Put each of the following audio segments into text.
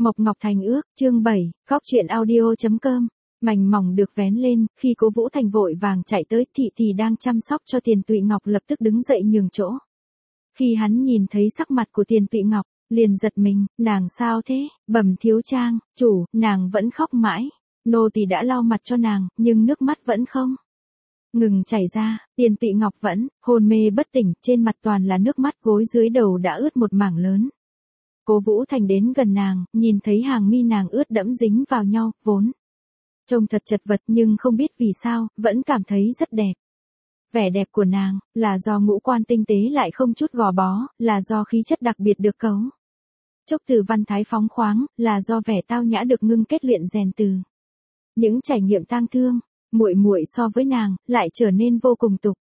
Mộc Ngọc Thành ước, chương 7, góc truyện audio.com. Mảnh mỏng được vén lên, khi Cố Vũ Thành vội vàng chạy tới, Thị Thì đang chăm sóc cho Tiền Tụy Ngọc lập tức đứng dậy nhường chỗ. Khi hắn nhìn thấy sắc mặt của Tiền Tụy Ngọc, liền giật mình, nàng sao thế, bẩm thiếu trang, chủ, nàng vẫn khóc mãi. Nô tỳ đã lau mặt cho nàng, nhưng nước mắt vẫn không ngừng chảy ra. Tiền Tụy Ngọc vẫn hôn mê bất tỉnh, trên mặt toàn là nước mắt, gối dưới đầu đã ướt một mảng lớn. Cố Vũ Thành đến gần nàng, nhìn thấy hàng mi nàng ướt đẫm dính vào nhau, vốn trông thật chật vật nhưng không biết vì sao, vẫn cảm thấy rất đẹp. Vẻ đẹp của nàng, là do ngũ quan tinh tế lại không chút gò bó, là do khí chất đặc biệt được cấu trúc từ văn thái phóng khoáng, là do vẻ tao nhã được ngưng kết luyện rèn từ những trải nghiệm tang thương. Muội muội so với nàng, lại trở nên vô cùng tục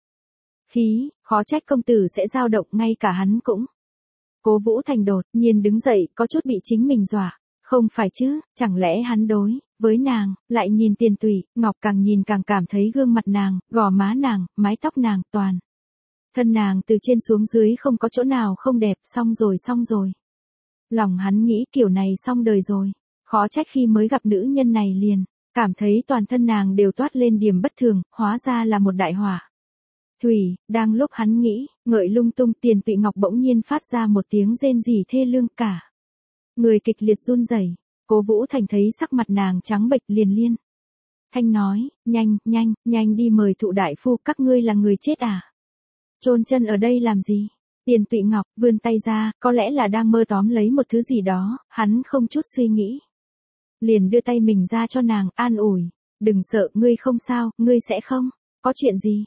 khí, khó trách công tử sẽ dao động, ngay cả hắn cũng. Cố Vũ Thành đột nhiên đứng dậy, có chút bị chính mình dọa. Không phải chứ, chẳng lẽ hắn đối với nàng, lại nhìn Tiền Tụy Ngọc, càng nhìn càng cảm thấy gương mặt nàng, gò má nàng, mái tóc nàng, toàn thân nàng từ trên xuống dưới không có chỗ nào không đẹp, xong rồi. Lòng hắn nghĩ kiểu này xong đời rồi, khó trách khi mới gặp nữ nhân này liền cảm thấy toàn thân nàng đều toát lên điểm bất thường, hóa ra là một đại hỏa. Thủy, đang lúc hắn nghĩ, ngợi lung tung, Tiền Tụy Ngọc bỗng nhiên phát ra một tiếng rên rỉ thê lương, cả người kịch liệt run rẩy. Cố Vũ Thành thấy sắc mặt nàng trắng bệch liền liên thanh nói, nhanh đi mời Thụ đại phu, các ngươi là người chết à? Chôn chân ở đây làm gì? Tiền Tụy Ngọc vươn tay ra, có lẽ là đang mơ tóm lấy một thứ gì đó, hắn không chút suy nghĩ liền đưa tay mình ra cho nàng, an ủi, đừng sợ, ngươi không sao, ngươi sẽ không có chuyện gì.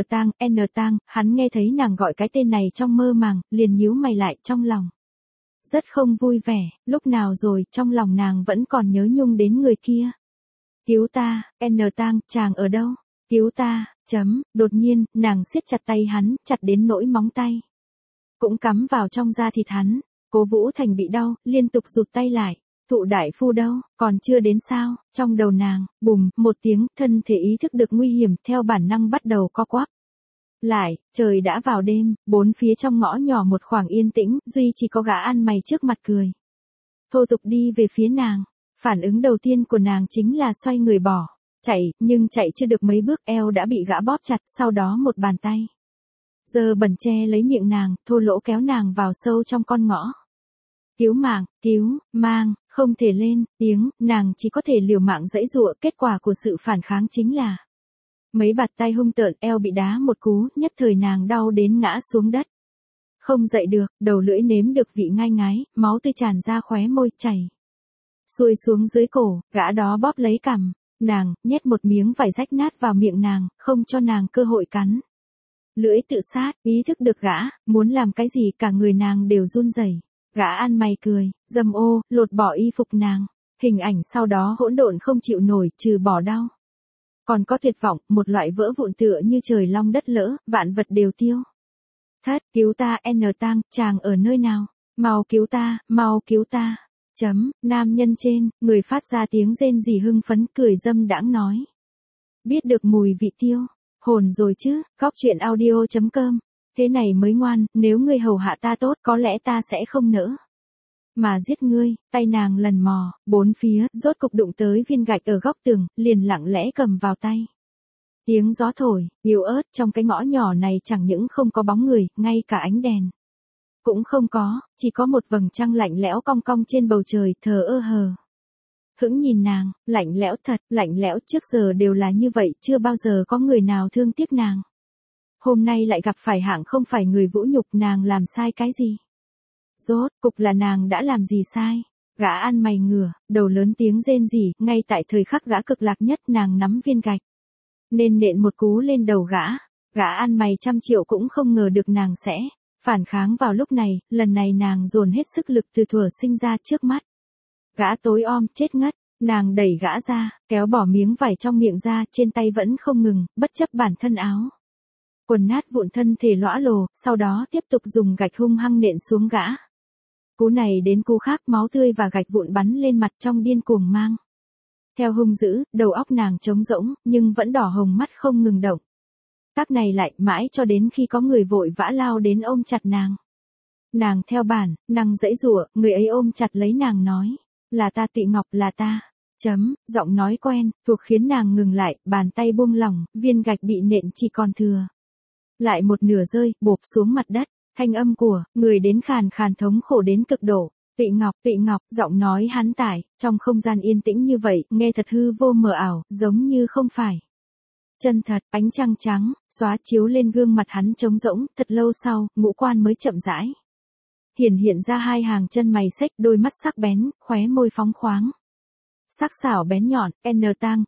N Tang, hắn nghe thấy nàng gọi cái tên này trong mơ màng, liền nhíu mày lại, trong lòng rất không vui vẻ, lúc nào rồi, trong lòng nàng vẫn còn nhớ nhung đến người kia. Cứu ta, N Tang, chàng ở đâu? Cứu ta, đột nhiên, nàng siết chặt tay hắn, chặt đến nỗi móng tay cũng cắm vào trong da thịt hắn. Cố Vũ Thành bị đau, liên tục rụt tay lại. Thụ đại phu đâu, còn chưa đến sao? Trong đầu nàng, bùm, một tiếng, thân thể ý thức được nguy hiểm, theo bản năng bắt đầu co quắp lại. Trời đã vào đêm, bốn phía trong ngõ nhỏ một khoảng yên tĩnh, duy chỉ có gã ăn mày trước mặt cười thô tục đi về phía nàng. Phản ứng đầu tiên của nàng chính là xoay người bỏ chạy, nhưng chạy chưa được mấy bước, eo đã bị gã bóp chặt, sau đó một bàn tay giơ bẩn che lấy miệng nàng, thô lỗ kéo nàng vào sâu trong con ngõ. Cứu mang, không thể lên tiếng, nàng chỉ có thể liều mạng giãy giụa, kết quả của sự phản kháng chính là mấy bạt tay hung tợn, eo bị đá một cú, nhất thời nàng đau đến ngã xuống đất. Không dậy được, đầu lưỡi nếm được vị ngai ngái, máu tươi tràn ra khóe môi, chảy xuôi xuống dưới cổ, gã đó bóp lấy cằm nàng, nhét một miếng vải rách nát vào miệng nàng, không cho nàng cơ hội cắn lưỡi tự sát. Ý thức được gã muốn làm cái gì, cả người nàng đều run rẩy. Gã ăn mày cười, dâm ô, lột bỏ y phục nàng. Hình ảnh sau đó hỗn độn không chịu nổi, trừ bỏ đau còn có tuyệt vọng, một loại vỡ vụn tựa như trời long đất lỡ, vạn vật đều tiêu thất. Cứu ta, N Tang, chàng ở nơi nào? Mau cứu ta. Nam nhân trên, người phát ra tiếng rên rỉ hưng phấn, cười dâm đãng nói. Biết được mùi vị tiêu hồn rồi chứ, góc truyện audio.com. Thế này mới ngoan, nếu ngươi hầu hạ ta tốt, có lẽ ta sẽ không nỡ mà giết ngươi. Tay nàng lần mò bốn phía, rốt cục đụng tới viên gạch ở góc tường, liền lặng lẽ cầm vào tay. Tiếng gió thổi yếu ớt, trong cái ngõ nhỏ này chẳng những không có bóng người, ngay cả ánh đèn cũng không có, chỉ có một vầng trăng lạnh lẽo cong cong trên bầu trời, thờ ơ hờ hững nhìn nàng. Lạnh lẽo thật, lạnh lẽo, trước giờ đều là như vậy, chưa bao giờ có người nào thương tiếc nàng. Hôm nay lại gặp phải hạng không phải người vũ nhục, nàng làm sai cái gì? Rốt cục là nàng đã làm gì sai? Gã ăn mày ngửa đầu lớn tiếng rên rỉ, ngay tại thời khắc gã cực lạc nhất, nàng nắm viên gạch nên nện một cú lên đầu gã. Gã ăn mày 100 triệu cũng không ngờ được nàng sẽ phản kháng vào lúc này. Lần này nàng dồn hết sức lực từ thuở sinh ra, trước mắt gã tối om, chết ngất. Nàng đẩy gã ra, kéo bỏ miếng vải trong miệng ra, trên tay vẫn không ngừng, bất chấp bản thân áo quần nát vụn, thân thể lõa lồ, sau đó tiếp tục dùng gạch hung hăng nện xuống gã. Cú này đến cú khác, máu tươi và gạch vụn bắn lên mặt, trong điên cuồng mang theo hung dữ, đầu óc nàng trống rỗng, nhưng vẫn đỏ hồng, mắt không ngừng động. Các này lại, mãi cho đến khi có người vội vã lao đến ôm chặt nàng. Nàng theo bản năng giãy giụa, người ấy ôm chặt lấy nàng nói, Là ta Tụy Ngọc, là ta. Giọng nói quen, thuộc khiến nàng ngừng lại, bàn tay buông lỏng, viên gạch bị nện chỉ còn thừa lại một nửa rơi, bộp xuống mặt đất. Thanh âm của người đến khàn khàn thống khổ đến cực độ. Tụy Ngọc, giọng nói hắn tải, trong không gian yên tĩnh như vậy, nghe thật hư vô mờ ảo, giống như không phải chân thật. Ánh trăng trắng xóa chiếu lên gương mặt hắn trống rỗng, thật lâu sau, ngũ quan mới chậm rãi hiện ra hai hàng chân mày xếch, đôi mắt sắc bén, khóe môi phóng khoáng. Sắc sảo bén nhọn, N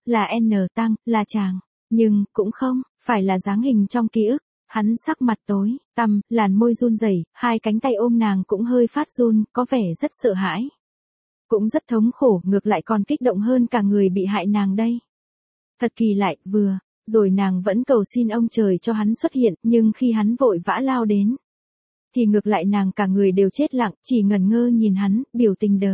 Tang, là chàng, nhưng cũng không phải là dáng hình trong ký ức. Hắn sắc mặt tối tăm, làn môi run rẩy, hai cánh tay ôm nàng cũng hơi phát run, có vẻ rất sợ hãi. Cũng rất thống khổ, ngược lại còn kích động hơn cả người bị hại nàng đây. Thật kỳ lạ, vừa rồi nàng vẫn cầu xin ông trời cho hắn xuất hiện, nhưng khi hắn vội vã lao đến, thì ngược lại nàng cả người đều chết lặng, chỉ ngẩn ngơ nhìn hắn, biểu tình đờ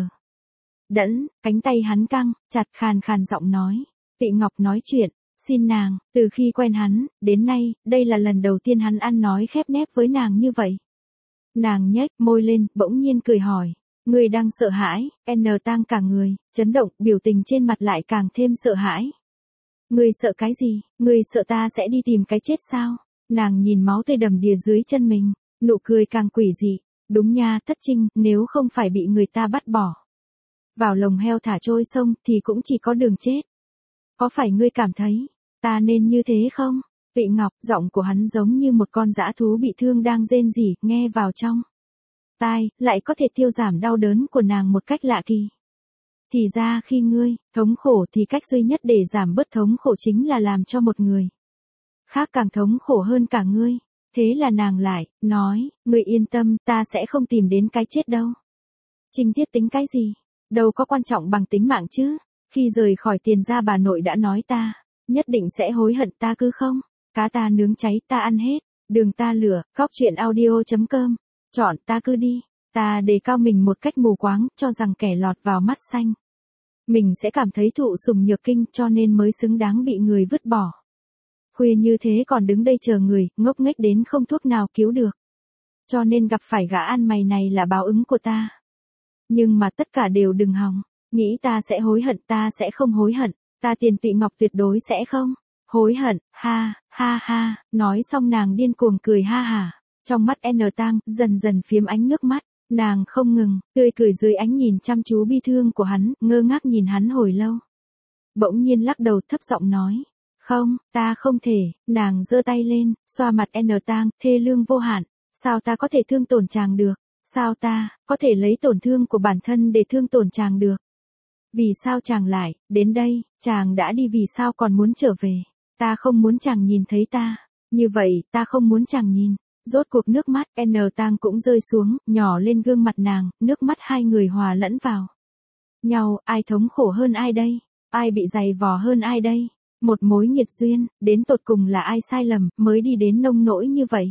đẫn, cánh tay hắn căng chặt, khàn khàn giọng nói. Tụy Ngọc nói chuyện, xin nàng, từ khi quen hắn, đến nay, đây là lần đầu tiên hắn ăn nói khép nép với nàng như vậy. Nàng nhếch môi lên, bỗng nhiên cười hỏi. Người đang sợ hãi, Tang cả người, chấn động, biểu tình trên mặt lại càng thêm sợ hãi. Người sợ cái gì, người sợ ta sẽ đi tìm cái chết sao? Nàng nhìn máu tươi đầm đìa dưới chân mình, nụ cười càng quỷ dị. Đúng nha, Thất Trinh, nếu không phải bị người ta bắt bỏ vào lồng heo thả trôi sông, thì cũng chỉ có đường chết. Có phải ngươi cảm thấy ta nên như thế không? Tụy Ngọc, giọng của hắn giống như một con dã thú bị thương đang rên rỉ, nghe vào trong tai, lại có thể tiêu giảm đau đớn của nàng một cách lạ kỳ. Thì ra khi ngươi thống khổ thì cách duy nhất để giảm bớt thống khổ chính là làm cho một người khác càng thống khổ hơn cả ngươi. Thế là nàng lại nói, ngươi yên tâm, ta sẽ không tìm đến cái chết đâu. Trinh Tiết tính cái gì? Đâu có quan trọng bằng tính mạng chứ. Khi rời khỏi Tiền gia bà nội đã nói ta nhất định sẽ hối hận, ta cứ không. Cá ta nướng cháy ta ăn hết, đường ta lửa. Cóc truyện audio.com. Chọn ta cứ đi. Ta đề cao mình một cách mù quáng, cho rằng kẻ lọt vào mắt xanh mình sẽ cảm thấy thụ sủng nhược kinh, cho nên mới xứng đáng bị người vứt bỏ. Khuya như thế còn đứng đây chờ người, ngốc nghếch đến không thuốc nào cứu được. Cho nên gặp phải gã ăn mày này là báo ứng của ta. Nhưng mà tất cả đều đừng hòng. Nghĩ ta sẽ hối hận, ta sẽ không hối hận. Ta Tiền Tụy Ngọc tuyệt đối sẽ không hối hận. Ha, ha ha. Nói xong nàng điên cuồng cười ha hả. Trong mắt N Tang dần dần phiếm ánh nước mắt. Nàng không ngừng tươi cười dưới ánh nhìn chăm chú bi thương của hắn, ngơ ngác nhìn hắn hồi lâu. Bỗng nhiên lắc đầu thấp giọng nói. Không, ta không thể. Nàng giơ tay lên, xoa mặt N Tang, thê lương vô hạn. Sao ta có thể thương tổn chàng được? Sao ta có thể lấy tổn thương của bản thân để thương tổn chàng được? Vì sao chàng lại đến đây? Chàng đã đi vì sao còn muốn trở về? Ta không muốn chàng nhìn thấy ta. Như vậy, ta không muốn chàng nhìn. Rốt cuộc nước mắt N Tang cũng rơi xuống, nhỏ lên gương mặt nàng, nước mắt hai người hòa lẫn vào nhau. Ai thống khổ hơn ai đây? Ai bị dày vò hơn ai đây? Một mối nghiệt duyên, đến tột cùng là ai sai lầm, mới đi đến nông nỗi như vậy?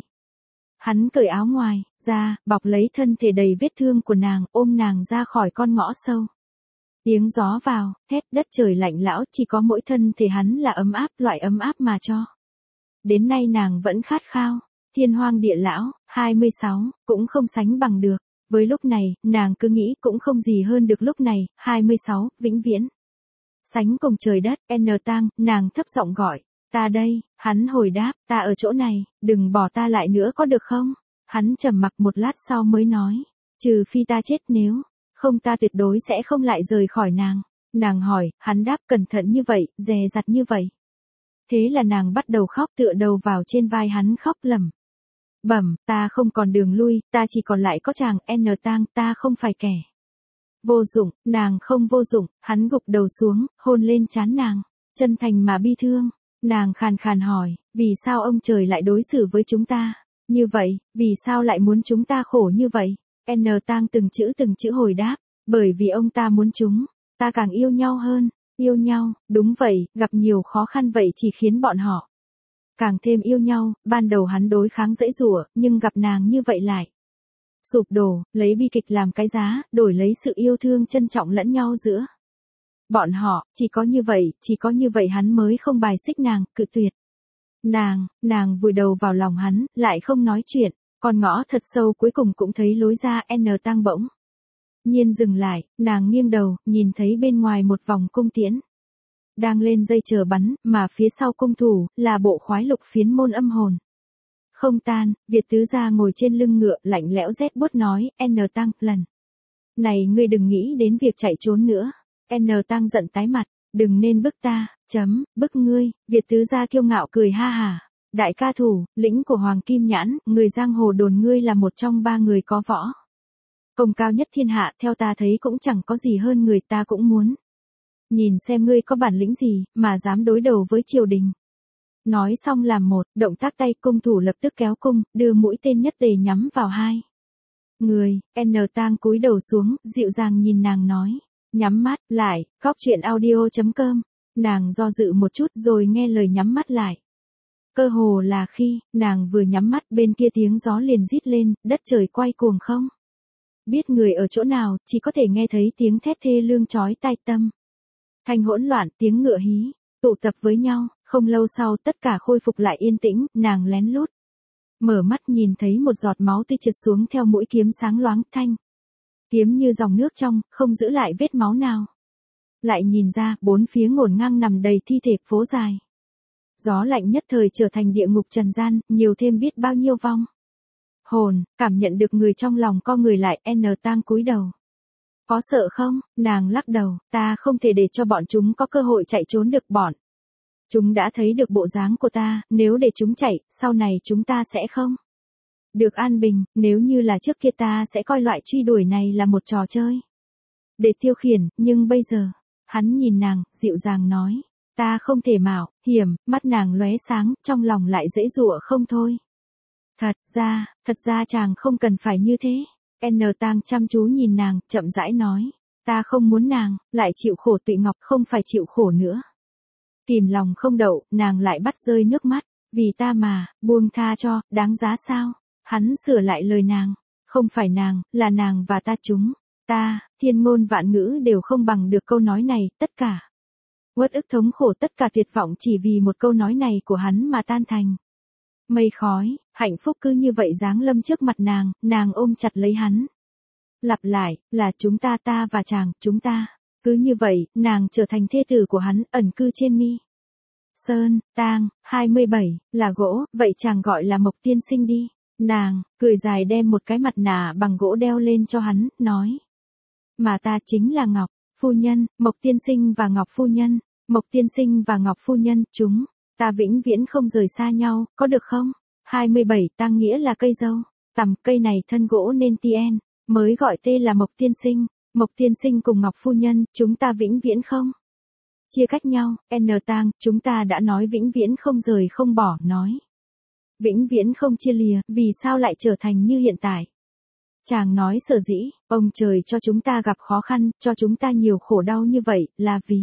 Hắn cởi áo ngoài ra, bọc lấy thân thể đầy vết thương của nàng, ôm nàng ra khỏi con ngõ sâu. Tiếng gió vào, thét, đất trời lạnh lẽo, chỉ có mỗi thân thể hắn là ấm áp, loại ấm áp mà cho đến nay nàng vẫn khát khao. Thiên hoang địa lão, 26, cũng không sánh bằng được. Với lúc này, nàng cứ nghĩ cũng không gì hơn được lúc này. 26, vĩnh viễn sánh cùng trời đất. N Tang, nàng thấp giọng gọi. Ta đây. Hắn hồi đáp, ta ở chỗ này, đừng bỏ ta lại nữa có được không? Hắn trầm mặc một lát sau mới nói, trừ phi ta chết, nếu không ta tuyệt đối sẽ không lại rời khỏi nàng. Nàng hỏi, hắn đáp cẩn thận như vậy, dè dặt như vậy. Thế là nàng bắt đầu khóc, tựa đầu vào trên vai hắn khóc lẩm bẩm, ta không còn đường lui, ta chỉ còn lại có chàng. N Tang, ta không phải kẻ vô dụng. Nàng không vô dụng. Hắn gục đầu xuống, hôn lên trán nàng, chân thành mà bi thương. Nàng khàn khàn hỏi, vì sao ông trời lại đối xử với chúng ta như vậy? Vì sao lại muốn chúng ta khổ như vậy? N Tang từng chữ hồi đáp, bởi vì ông ta muốn chúng ta càng yêu nhau hơn. Yêu nhau, đúng vậy, gặp nhiều khó khăn vậy chỉ khiến bọn họ càng thêm yêu nhau. Ban đầu hắn đối kháng giãy giụa, nhưng gặp nàng như vậy lại sụp đổ, lấy bi kịch làm cái giá, đổi lấy sự yêu thương trân trọng lẫn nhau giữa bọn họ. Chỉ có như vậy hắn mới không bài xích nàng, cự tuyệt nàng vùi đầu vào lòng hắn, lại không nói chuyện. Con ngõ thật sâu cuối cùng cũng thấy lối ra. N Tang bỗng nhiên dừng lại, nàng nghiêng đầu, nhìn thấy bên ngoài một vòng cung tiễn. Đang lên dây chờ bắn, mà phía sau cung thủ, là bộ khoái lục phiến môn âm hồn. Không tan, Việt tứ gia ngồi trên lưng ngựa, lạnh lẽo rét buốt nói, N Tăng, lần này ngươi đừng nghĩ đến việc chạy trốn nữa. N Tăng giận tái mặt, đừng nên bức ta, bức ngươi. Việt tứ gia kiêu ngạo cười ha hả. Đại ca thủ, lĩnh của Hoàng Kim Nhãn, người giang hồ đồn ngươi là một trong 3 người có võ công cao nhất thiên hạ, theo ta thấy cũng chẳng có gì hơn người, ta cũng muốn nhìn xem ngươi có bản lĩnh gì, mà dám đối đầu với triều đình. Nói xong làm một động tác tay, cung thủ lập tức kéo cung, đưa mũi tên nhất tề nhắm vào 2 người. N Tang cúi đầu xuống, dịu dàng nhìn nàng nói, nhắm mắt lại. Cóc truyện audio.com. Nàng do dự một chút rồi nghe lời nhắm mắt lại. Cơ hồ là khi nàng vừa nhắm mắt, bên kia tiếng gió liền rít lên, đất trời quay cuồng không biết người ở chỗ nào, chỉ có thể nghe thấy tiếng thét thê lương chói tai, tâm thanh hỗn loạn, tiếng ngựa hí tụ tập với nhau. Không lâu sau tất cả khôi phục lại yên tĩnh, nàng lén lút mở mắt, nhìn thấy một giọt máu tươi trượt xuống theo mũi kiếm sáng loáng, thanh kiếm như dòng nước trong, không giữ lại vết máu nào. Lại nhìn ra, 4 phía ngổn ngang nằm đầy thi thể, phố dài gió lạnh nhất thời trở thành địa ngục trần gian, nhiều thêm biết bao nhiêu vong hồn. Cảm nhận được người trong lòng co người lại, N Tang cúi đầu. Có sợ không? Nàng lắc đầu, ta không thể để cho bọn chúng có cơ hội chạy trốn được, bọn chúng đã thấy được bộ dáng của ta, nếu để chúng chạy, sau này chúng ta sẽ không được an bình. Nếu như là trước kia, ta sẽ coi loại truy đuổi này là một trò chơi để tiêu khiển, nhưng bây giờ, hắn nhìn nàng, dịu dàng nói, ta không thể mạo hiểm. Mắt nàng lóe sáng, trong lòng lại dễ dụa không thôi. Thật ra chàng không cần phải như thế. N Tang chăm chú nhìn nàng, chậm rãi nói, ta không muốn nàng lại chịu khổ. Tụy Ngọc không phải chịu khổ nữa. Kìm lòng không đậu, nàng lại bắt rơi nước mắt, vì ta mà, buông tha cho, đáng giá sao? Hắn sửa lại lời nàng, không phải nàng, là nàng và ta, chúng ta, thiên ngôn vạn ngữ đều không bằng được câu nói này. Tất cả uất ức thống khổ, tất cả tuyệt vọng chỉ vì một câu nói này của hắn mà tan thành mây khói. Hạnh phúc cứ như vậy giáng lâm trước mặt nàng, nàng ôm chặt lấy hắn, lặp lại, là chúng ta, ta và chàng, chúng ta. Cứ như vậy, nàng trở thành thê tử của hắn, ẩn cư trên Mi Sơn. Tang 27, là gỗ, vậy chàng gọi là Mộc tiên sinh đi. Nàng cười dài, đem một cái mặt nạ bằng gỗ đeo lên cho hắn, nói, mà ta chính là Ngọc phu nhân. Mộc tiên sinh và Ngọc phu nhân, Mộc tiên sinh và Ngọc phu nhân, chúng ta vĩnh viễn không rời xa nhau, có được không? 27, Tang nghĩa là cây dâu tằm, cây này thân gỗ nên tien mới gọi tên là Mộc tiên sinh. Mộc tiên sinh cùng Ngọc phu nhân, chúng ta vĩnh viễn không chia cách nhau. N Tang, chúng ta đã nói vĩnh viễn không rời không bỏ, nói vĩnh viễn không chia lìa, vì sao lại trở thành như hiện tại? Chàng nói sở dĩ ông trời cho chúng ta gặp khó khăn, cho chúng ta nhiều khổ đau như vậy, là vì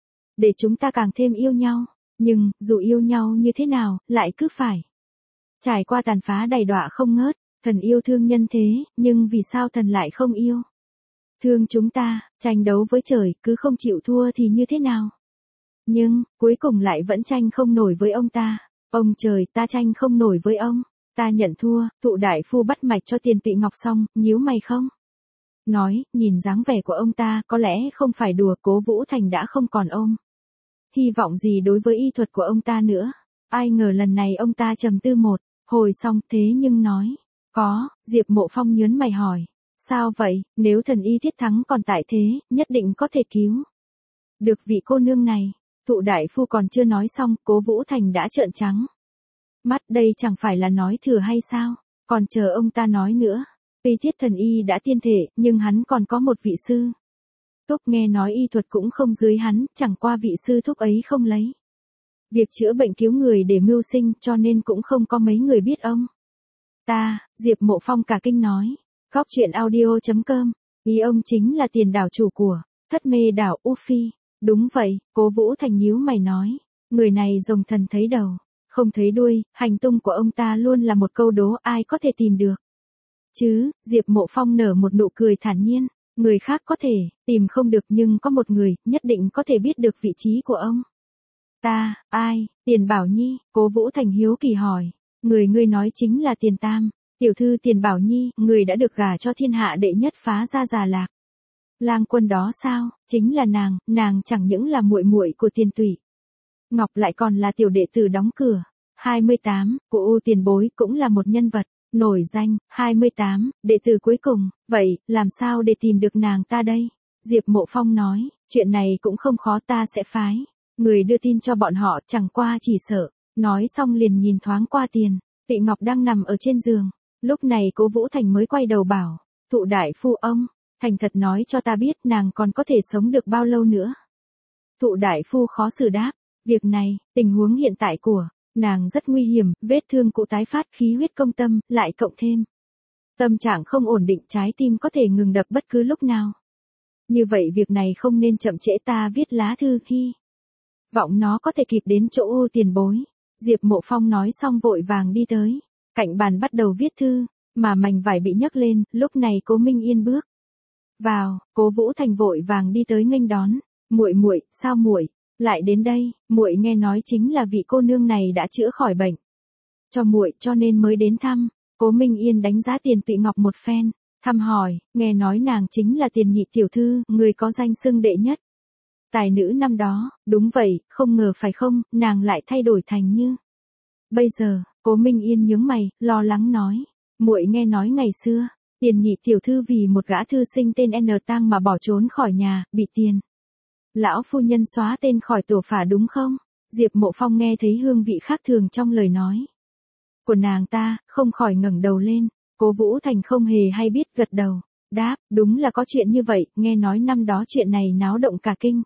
để chúng ta càng thêm yêu nhau. Nhưng dù yêu nhau như thế nào, lại cứ phải trải qua tàn phá đầy đọa không ngớt. Thần yêu thương nhân thế, nhưng vì sao thần lại không yêu thương chúng ta? Tranh đấu với trời, cứ không chịu thua thì như thế nào? Nhưng cuối cùng lại vẫn tranh không nổi với ông ta. Ông trời, ta tranh không nổi với ông, ta nhận thua. Thụ đại phu bắt mạch cho Tiền Tụy Ngọc xong, nhíu mày không nói, nhìn dáng vẻ của ông ta, có lẽ không phải đùa. Cố Vũ Thành đã không còn ôm hy vọng gì đối với y thuật của ông ta nữa. Ai ngờ lần này ông ta trầm tư một hồi xong, thế nhưng nói, có. Diệp Mộ Phong nhớn mày hỏi, sao vậy? Nếu thần y Thiết Thắng còn tại thế, nhất định có thể cứu được vị cô nương này. Thụ đại phu còn chưa nói xong, Cố Vũ Thành đã trợn trắng mắt, đây chẳng phải là nói thừa hay sao? Còn chờ ông ta nói nữa. Tuy Thiết thần y đã tiên thể, nhưng hắn còn có một vị sư thúc nghe nói y thuật cũng không dưới hắn, chẳng qua vị sư thúc ấy không lấy việc chữa bệnh cứu người để mưu sinh, cho nên cũng không có mấy người biết ông ta. Diệp Mộ Phong cả kinh nói, Cóc truyện audio.com, ý ông chính là Tiền đảo chủ của Thất Mê đảo U Phi. Đúng vậy. Cố Vũ Thành nhíu mày nói, người này rồng thần thấy đầu, không thấy đuôi, hành tung của ông ta luôn là một câu đố, ai có thể tìm được chứ? Diệp Mộ Phong nở một nụ cười thản nhiên, người khác có thể tìm không được, nhưng có một người nhất định có thể biết được vị trí của ông ta. Ai? Tiền Bảo Nhi. Cố Vũ Thành hiếu kỳ hỏi, người ngươi nói chính là Tiền Tam tiểu thư Tiền Bảo Nhi, người đã được gả cho thiên hạ đệ nhất phá gia Già Lạc. Lang Quân đó sao? Chính là nàng chẳng những là muội muội của Tiền Tụy Ngọc lại còn là tiểu đệ tử đóng cửa. 28, của U tiền bối cũng là một nhân vật nổi danh. 28, đệ tử cuối cùng, vậy, làm sao để tìm được nàng ta đây? Diệp Mộ Phong nói, chuyện này cũng không khó, ta sẽ phái người đưa tin cho bọn họ, chẳng qua chỉ sợ. Nói xong liền nhìn thoáng qua Tiền Tụy Ngọc đang nằm ở trên giường. Lúc này Cố Vũ Thành mới quay đầu bảo, Thụ đại phu ông, thành thật nói cho ta biết nàng còn có thể sống được bao lâu nữa. Thụ đại phu khó xử đáp, việc này, tình huống hiện tại của nàng rất nguy hiểm, vết thương cũ tái phát, khí huyết công tâm, lại cộng thêm tâm trạng không ổn định, trái tim có thể ngừng đập bất cứ lúc nào. Như vậy việc này không nên chậm trễ, ta viết lá thư hy vọng nó có thể kịp đến chỗ U tiền bối. Diệp Mộ Phong nói xong vội vàng đi tới cạnh bàn bắt đầu viết thư, mà mảnh vải bị nhấc lên, lúc này Cố Minh Yên bước vào, Cố Vũ Thành vội vàng đi tới nghênh đón, "Muội, sao muội lại đến đây? Muội nghe nói chính là vị cô nương này đã chữa khỏi bệnh cho muội, cho nên mới đến thăm." Cố Minh Yên đánh giá Tiền Tụy Ngọc một phen, thăm hỏi, nghe nói nàng chính là Tiền nhị tiểu thư, người có danh xưng đệ nhất tài nữ năm đó. Đúng vậy, không ngờ phải không, nàng lại thay đổi thành như bây giờ. Cố Minh Yên nhướng mày, lo lắng nói, muội nghe nói ngày xưa, Tiền nhị tiểu thư vì một gã thư sinh tên N Tang mà bỏ trốn khỏi nhà, bị Tiền lão phu nhân xóa tên khỏi tổ phả đúng không? Diệp Mộ Phong nghe thấy hương vị khác thường trong lời nói của nàng ta, không khỏi ngẩng đầu lên. Cố Vũ Thành không hề hay biết, gật đầu, đáp, đúng là có chuyện như vậy, nghe nói năm đó chuyện này náo động cả kinh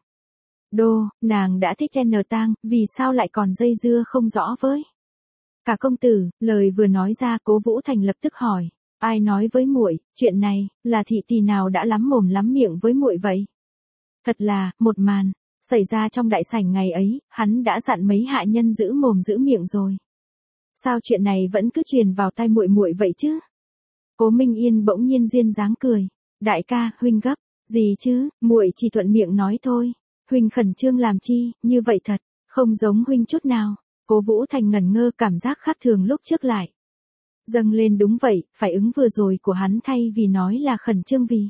đô, nàng đã thích N Tang, vì sao lại còn dây dưa không rõ với cả công tử? Lời vừa nói ra, Cố Vũ Thành lập tức hỏi, ai nói với muội, chuyện này là thị tỳ nào đã lắm mồm lắm miệng với muội vậy? Thật là, một màn xảy ra trong đại sảnh ngày ấy, hắn đã dặn mấy hạ nhân giữ mồm giữ miệng rồi. Sao chuyện này vẫn cứ truyền vào tai muội vậy chứ? Cố Minh Yên bỗng nhiên duyên dáng cười, đại ca, huynh gấp gì chứ, muội chỉ thuận miệng nói thôi. Huynh khẩn trương làm chi, như vậy thật không giống huynh chút nào. Cố Vũ Thành ngẩn ngơ, cảm giác khác thường lúc trước lại dâng lên. Đúng vậy, phản ứng vừa rồi của hắn thay vì nói là khẩn trương vì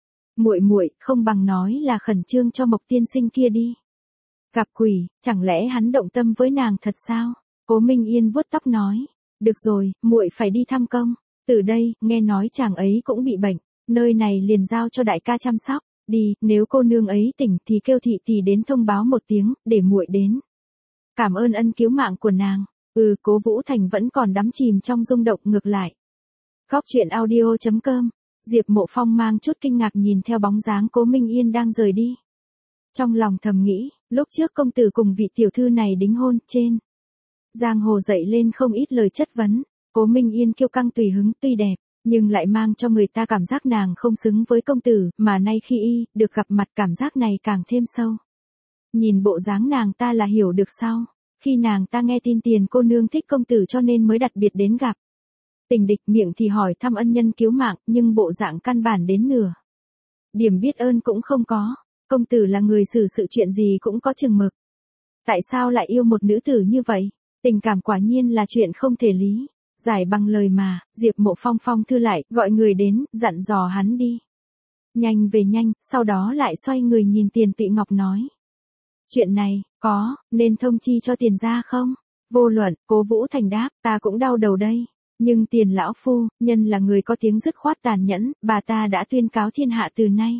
muội, không bằng nói là khẩn trương cho Mộc tiên sinh kia đi. Gặp quỷ, chẳng lẽ hắn động tâm với nàng thật sao? Cố Minh Yên vuốt tóc nói, được rồi, muội phải đi thăm công. Từ đây, nghe nói chàng ấy cũng bị bệnh, nơi này liền giao cho đại ca chăm sóc. Đi, nếu cô nương ấy tỉnh thì kêu thị tỳ đến thông báo một tiếng, để muội đến cảm ơn ân cứu mạng của nàng. Cố Vũ Thành vẫn còn đắm chìm trong rung động. Ngược lại, Góc truyện audio.com, Diệp Mộ Phong mang chút kinh ngạc nhìn theo bóng dáng Cố Minh Yên đang rời đi. Trong lòng thầm nghĩ, lúc trước công tử cùng vị tiểu thư này đính hôn, trên giang hồ dậy lên không ít lời chất vấn. Cố Minh Yên kiêu căng tùy hứng, tuy đẹp, nhưng lại mang cho người ta cảm giác nàng không xứng với công tử, mà nay khi được gặp mặt cảm giác này càng thêm sâu. Nhìn bộ dáng nàng ta là hiểu được sau, khi nàng ta nghe tin Tiền cô nương thích công tử cho nên mới đặc biệt đến gặp tình địch, miệng thì hỏi thăm ân nhân cứu mạng, nhưng bộ dạng căn bản đến nửa điểm biết ơn cũng không có. Công tử là người xử sự chuyện gì cũng có chừng mực, tại sao lại yêu một nữ tử như vậy? Tình cảm quả nhiên là chuyện không thể lý giải bằng lời mà. Diệp Mộ Phong phong thư lại, gọi người đến, dặn dò hắn đi nhanh về nhanh, sau đó lại xoay người nhìn Tiền Tụy Ngọc nói, chuyện này, có nên thông chi cho Tiền gia không? Vô luận. Cố Vũ Thành đáp, ta cũng đau đầu đây, nhưng Tiền lão phu nhân là người có tiếng dứt khoát tàn nhẫn, bà ta đã tuyên cáo thiên hạ từ nay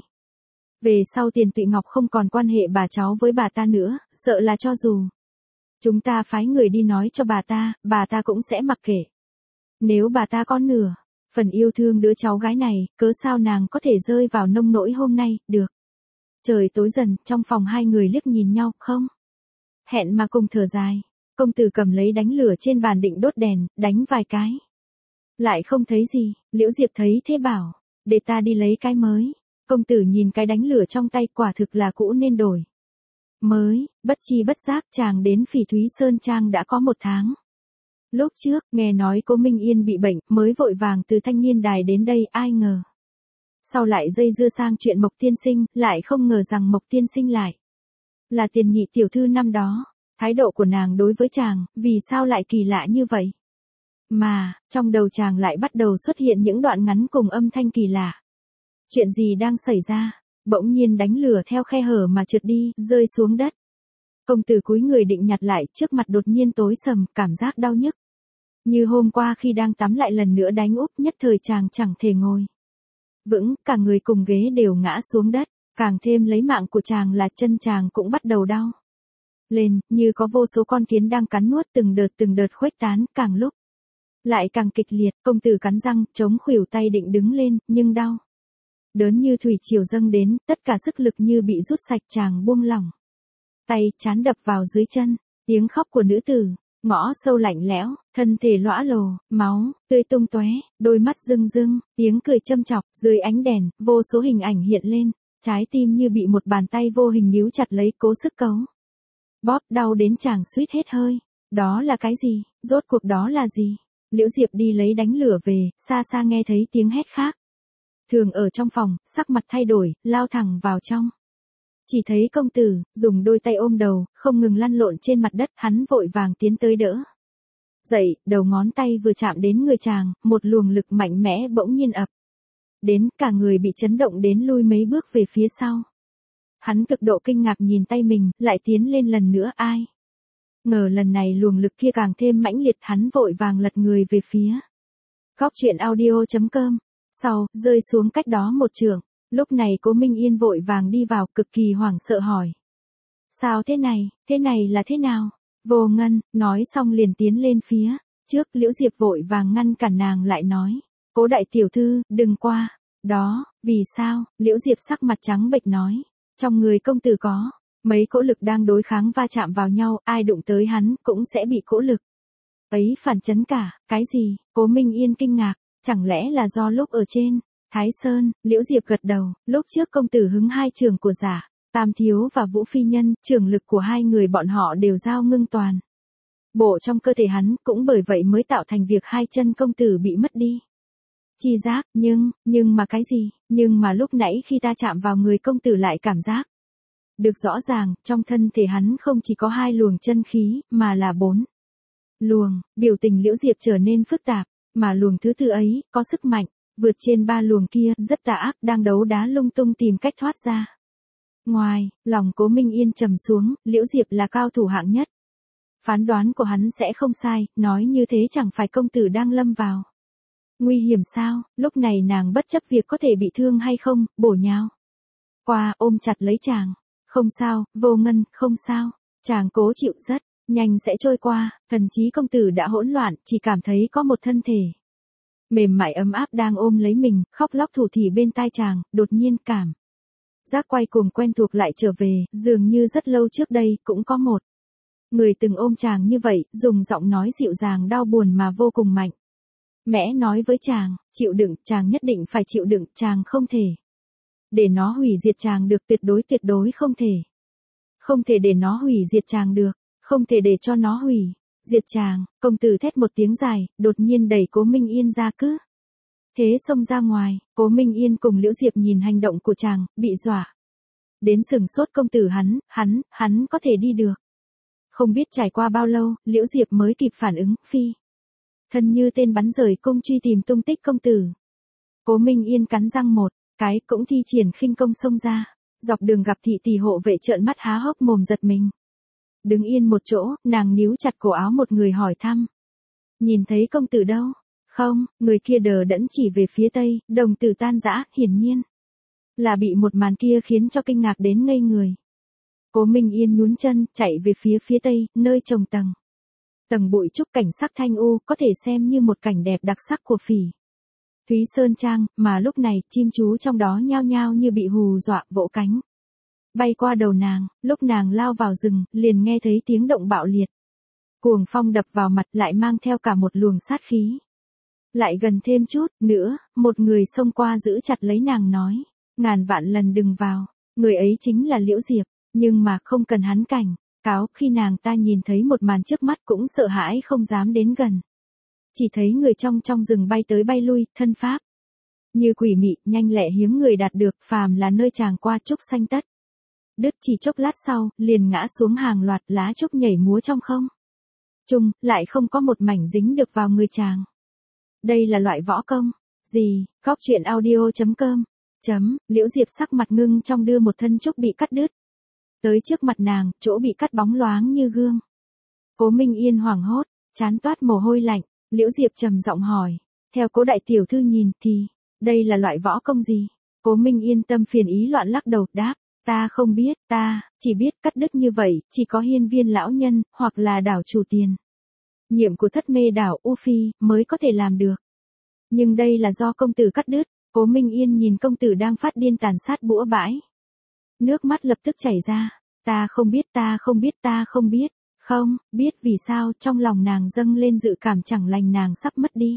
về sau Tiền Tụy Ngọc không còn quan hệ bà cháu với bà ta nữa, sợ là cho dù chúng ta phái người đi nói cho bà ta cũng sẽ mặc kệ. Nếu bà ta có nửa phần yêu thương đứa cháu gái này, cớ sao nàng có thể rơi vào nông nỗi hôm nay, được. Trời tối dần, trong phòng hai người liếc nhìn nhau, không hẹn mà cùng thở dài. Công tử cầm lấy đánh lửa trên bàn định đốt đèn, đánh vài cái lại không thấy gì. Liễu Diệp thấy thế bảo, để ta đi lấy cái mới. Công tử nhìn cái đánh lửa trong tay, quả thực là cũ nên đổi mới. Bất chi bất giác chàng đến Phỉ Thúy Sơn Trang đã có 1 tháng. Lúc trước, nghe nói Cố Minh Yên bị bệnh, mới vội vàng từ Thanh Niên Đài đến đây, ai ngờ sau lại dây dưa sang chuyện Mộc tiên sinh, lại không ngờ rằng Mộc tiên sinh lại là Tiền nhị tiểu thư năm đó. Thái độ của nàng đối với chàng, vì sao lại kỳ lạ như vậy? Mà, trong đầu chàng lại bắt đầu xuất hiện những đoạn ngắn cùng âm thanh kỳ lạ. Chuyện gì đang xảy ra? bỗng nhiên đánh lửa theo khe hở mà trượt đi, rơi xuống đất. Công tử cúi người định nhặt lại, trước mặt đột nhiên tối sầm, cảm giác đau nhức. Như hôm qua khi đang tắm lại lần nữa đánh úp, nhất thời chàng chẳng thể ngồi vững, cả người cùng ghế đều ngã xuống đất, càng thêm lấy mạng của chàng là chân chàng cũng bắt đầu đau lên, như có vô số con kiến đang cắn nuốt từng đợt khuếch tán, càng lúc lại càng kịch liệt. Công tử cắn răng, chống khuỷu tay định đứng lên, nhưng đau đớn như thủy triều dâng đến, tất cả sức lực như bị rút sạch, chàng buông lỏng tay, trán đập vào dưới chân. Tiếng khóc của nữ tử, ngõ sâu lạnh lẽo, thân thể lõa lồ, máu tươi tung tóe, đôi mắt rưng rưng, tiếng cười châm chọc, dưới ánh đèn, vô số hình ảnh hiện lên, trái tim như bị một bàn tay vô hình níu chặt lấy, cố sức cấu bóp, đau đến chàng suýt hết hơi. Đó là cái gì? Rốt cuộc đó là gì? Liễu Diệp đi lấy đánh lửa về, xa xa nghe thấy tiếng hét khác. Thường ở trong phòng, sắc mặt thay đổi, lao thẳng vào trong. Chỉ thấy công tử, dùng đôi tay ôm đầu, không ngừng lăn lộn trên mặt đất, hắn vội vàng tiến tới đỡ dậy, đầu ngón tay vừa chạm đến người chàng, một luồng lực mạnh mẽ bỗng nhiên ập đến, cả người bị chấn động đến lui mấy bước về phía sau. Hắn cực độ kinh ngạc nhìn tay mình, lại tiến lên lần nữa, ai ngờ lần này luồng lực kia càng thêm mãnh liệt, hắn vội vàng lật người về phía góc truyện audio.com, sau, rơi xuống cách đó một trượng. Lúc này Cố Minh Yên vội vàng đi vào, cực kỳ hoảng sợ hỏi. Sao thế này là thế nào? Vô Ngân, nói xong liền tiến lên phía trước. Liễu Diệp vội vàng ngăn cản nàng lại nói. Cố đại tiểu thư, đừng qua đó. Vì sao? Liễu Diệp sắc mặt trắng bệch nói. Trong người công tử có mấy cỗ lực đang đối kháng va chạm vào nhau, ai đụng tới hắn cũng sẽ bị cỗ lực ấy phản chấn cả. Cái gì? Cố Minh Yên kinh ngạc, chẳng lẽ là do lúc ở trên Thái Sơn? Liễu Diệp gật đầu, lúc trước công tử hứng hai trường của giả Tam Thiếu và Vũ Phi Nhân, trường lực của hai người bọn họ đều giao ngưng toàn bộ trong cơ thể hắn, cũng bởi vậy mới tạo thành việc hai chân công tử bị mất đi chi giác. Nhưng mà cái gì? Nhưng mà lúc nãy khi ta chạm vào người công tử lại cảm giác được rõ ràng, trong thân thể hắn không chỉ có hai luồng chân khí, mà là 4 luồng. Biểu tình Liễu Diệp trở nên phức tạp, mà luồng thứ tư ấy, có sức mạnh vượt trên 3 luồng kia, rất tà ác, đang đấu đá lung tung tìm cách thoát ra ngoài. Lòng Cố Minh Yên trầm xuống, Liễu Diệp là cao thủ hạng nhất, phán đoán của hắn sẽ không sai, nói như thế chẳng phải công tử đang lâm vào nguy hiểm sao? Lúc này nàng bất chấp việc có thể bị thương hay không, bổ nhào qua, ôm chặt lấy chàng. Không sao, Vô Ngân, không sao. Chàng cố chịu, rất nhanh sẽ trôi qua. Thần trí công tử đã hỗn loạn, chỉ cảm thấy có một thân thể mềm mại ấm áp đang ôm lấy mình, khóc lóc thủ thỉ bên tai chàng. Đột nhiên cảm giác quay cuồng quen thuộc lại trở về, dường như rất lâu trước đây cũng có một người từng ôm chàng như vậy, dùng giọng nói dịu dàng đau buồn mà vô cùng mạnh mẽ nói với chàng. Chịu đựng, chàng nhất định phải chịu đựng, chàng không thể để nó hủy diệt chàng được, tuyệt đối không thể. Không thể để nó hủy diệt chàng được, không thể để cho nó hủy diệt chàng. Công tử thét một tiếng dài, đột nhiên đẩy Cố Minh Yên ra, cứ thế xông ra ngoài. Cố Minh Yên cùng Liễu Diệp nhìn hành động của chàng, bị dọa đến sừng sốt. Công tử hắn có thể đi được? Không biết trải qua bao lâu, Liễu Diệp mới kịp phản ứng, phi thân như tên bắn rời cung truy tìm tung tích công tử. Cố Minh Yên cắn răng một cái, cũng thi triển khinh công xông ra. Dọc đường gặp thị tỷ hộ vệ trợn mắt há hốc mồm giật mình. Đứng yên một chỗ, nàng níu chặt cổ áo một người hỏi thăm. Nhìn thấy công tử đâu? Không, người kia đờ đẫn chỉ về phía tây, đồng tử tan rã, hiển nhiên là bị một màn kia khiến cho kinh ngạc đến ngây người. Cố Minh Yên nhún chân, chạy về phía tây, nơi trồng tầng bụi trúc, cảnh sắc thanh u, có thể xem như một cảnh đẹp đặc sắc của Phỉ Thúy Sơn Trang, mà lúc này, chim chú trong đó nhao nhao như bị hù dọa, vỗ cánh bay qua đầu nàng. Lúc nàng lao vào rừng, liền nghe thấy tiếng động bạo liệt. Cuồng phong đập vào mặt, lại mang theo cả một luồng sát khí. Lại gần thêm chút nữa, một người xông qua giữ chặt lấy nàng nói. Ngàn vạn lần đừng vào. Người ấy chính là Liễu Diệp, nhưng mà không cần hắn cảnh cáo. Khi nàng ta nhìn thấy một màn trước mắt cũng sợ hãi không dám đến gần. Chỉ thấy người trong rừng bay tới bay lui, thân pháp như quỷ mị, nhanh lẹ hiếm người đạt được, phàm là nơi chàng qua trúc xanh tất đứt. Chỉ chốc lát sau, liền ngã xuống hàng loạt, lá trúc nhảy múa trong không trung, lại không có một mảnh dính được vào người chàng. Đây là loại võ công gì? Góc truyện audio.com Liễu Diệp sắc mặt ngưng trong đưa một thân trúc bị cắt đứt. Tới trước mặt nàng, chỗ bị cắt bóng loáng như gương. Cố Minh Yên hoảng hốt, chán toát mồ hôi lạnh, Liễu Diệp trầm giọng hỏi. Theo Cố đại tiểu thư nhìn thì, đây là loại võ công gì? Cố Minh Yên tâm phiền ý loạn lắc đầu, đáp. Ta không biết, ta, chỉ biết cắt đứt như vậy, chỉ có hiên viên lão nhân, hoặc là đảo chủ tiền. Nhiệm của thất mê đảo U Phi, mới có thể làm được. Nhưng đây là do công tử cắt đứt. Cố Minh Yên nhìn công tử đang phát điên tàn sát bủa bãi. Nước mắt lập tức chảy ra. Ta không biết, ta không biết, ta không biết. Không, biết vì sao trong lòng nàng dâng lên dự cảm chẳng lành nàng sắp mất đi.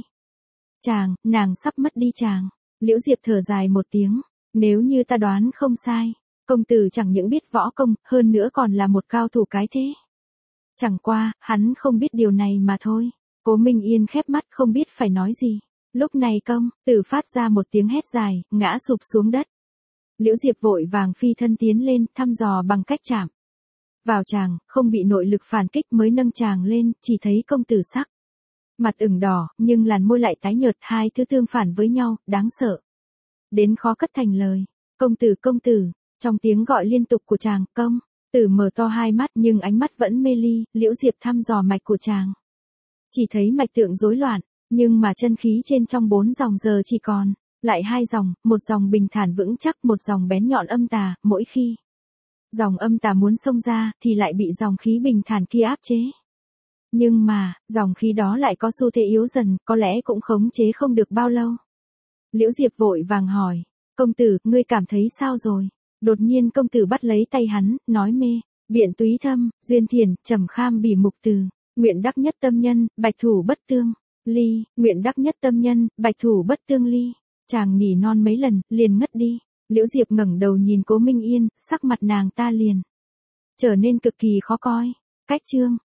Nàng sắp mất đi chàng. Liễu Diệp thở dài một tiếng. Nếu như ta đoán không sai, công tử chẳng những biết võ công, hơn nữa còn là một cao thủ cái thế. Chẳng qua, hắn không biết điều này mà thôi. Cố Minh Yên khép mắt không biết phải nói gì. Lúc này công tử phát ra một tiếng hét dài, ngã sụp xuống đất. Liễu Diệp vội vàng phi thân tiến lên, thăm dò bằng cách chạm vào chàng, không bị nội lực phản kích mới nâng chàng lên, chỉ thấy công tử sắc mặt ửng đỏ, nhưng làn môi lại tái nhợt, hai thứ tương phản với nhau, đáng sợ đến khó cất thành lời. Công tử, trong tiếng gọi liên tục của chàng, công tử mở to hai mắt nhưng ánh mắt vẫn mê ly. Liễu Diệp thăm dò mạch của chàng, chỉ thấy mạch tượng rối loạn, nhưng mà chân khí trên trong 4 dòng giờ chỉ còn lại 2 dòng, một dòng bình thản vững chắc, một dòng bén nhọn âm tà, mỗi khi dòng âm tà muốn xông ra thì lại bị dòng khí bình thản kia áp chế. Nhưng mà, dòng khí đó lại có xu thế yếu dần, có lẽ cũng khống chế không được bao lâu. Liễu Diệp vội vàng hỏi, công tử, ngươi cảm thấy sao rồi? Đột nhiên công tử bắt lấy tay hắn, nói mê, biện túy thâm, duyên thiền, trầm kham bỉ mục từ, nguyện đắc nhất tâm nhân, bạch thủ bất tương ly, nguyện đắc nhất tâm nhân, bạch thủ bất tương ly. Chàng nỉ non mấy lần, liền ngất đi. Liễu Diệp ngẩng đầu nhìn Cố Minh Yên, sắc mặt nàng ta liền trở nên cực kỳ khó coi. Cách chương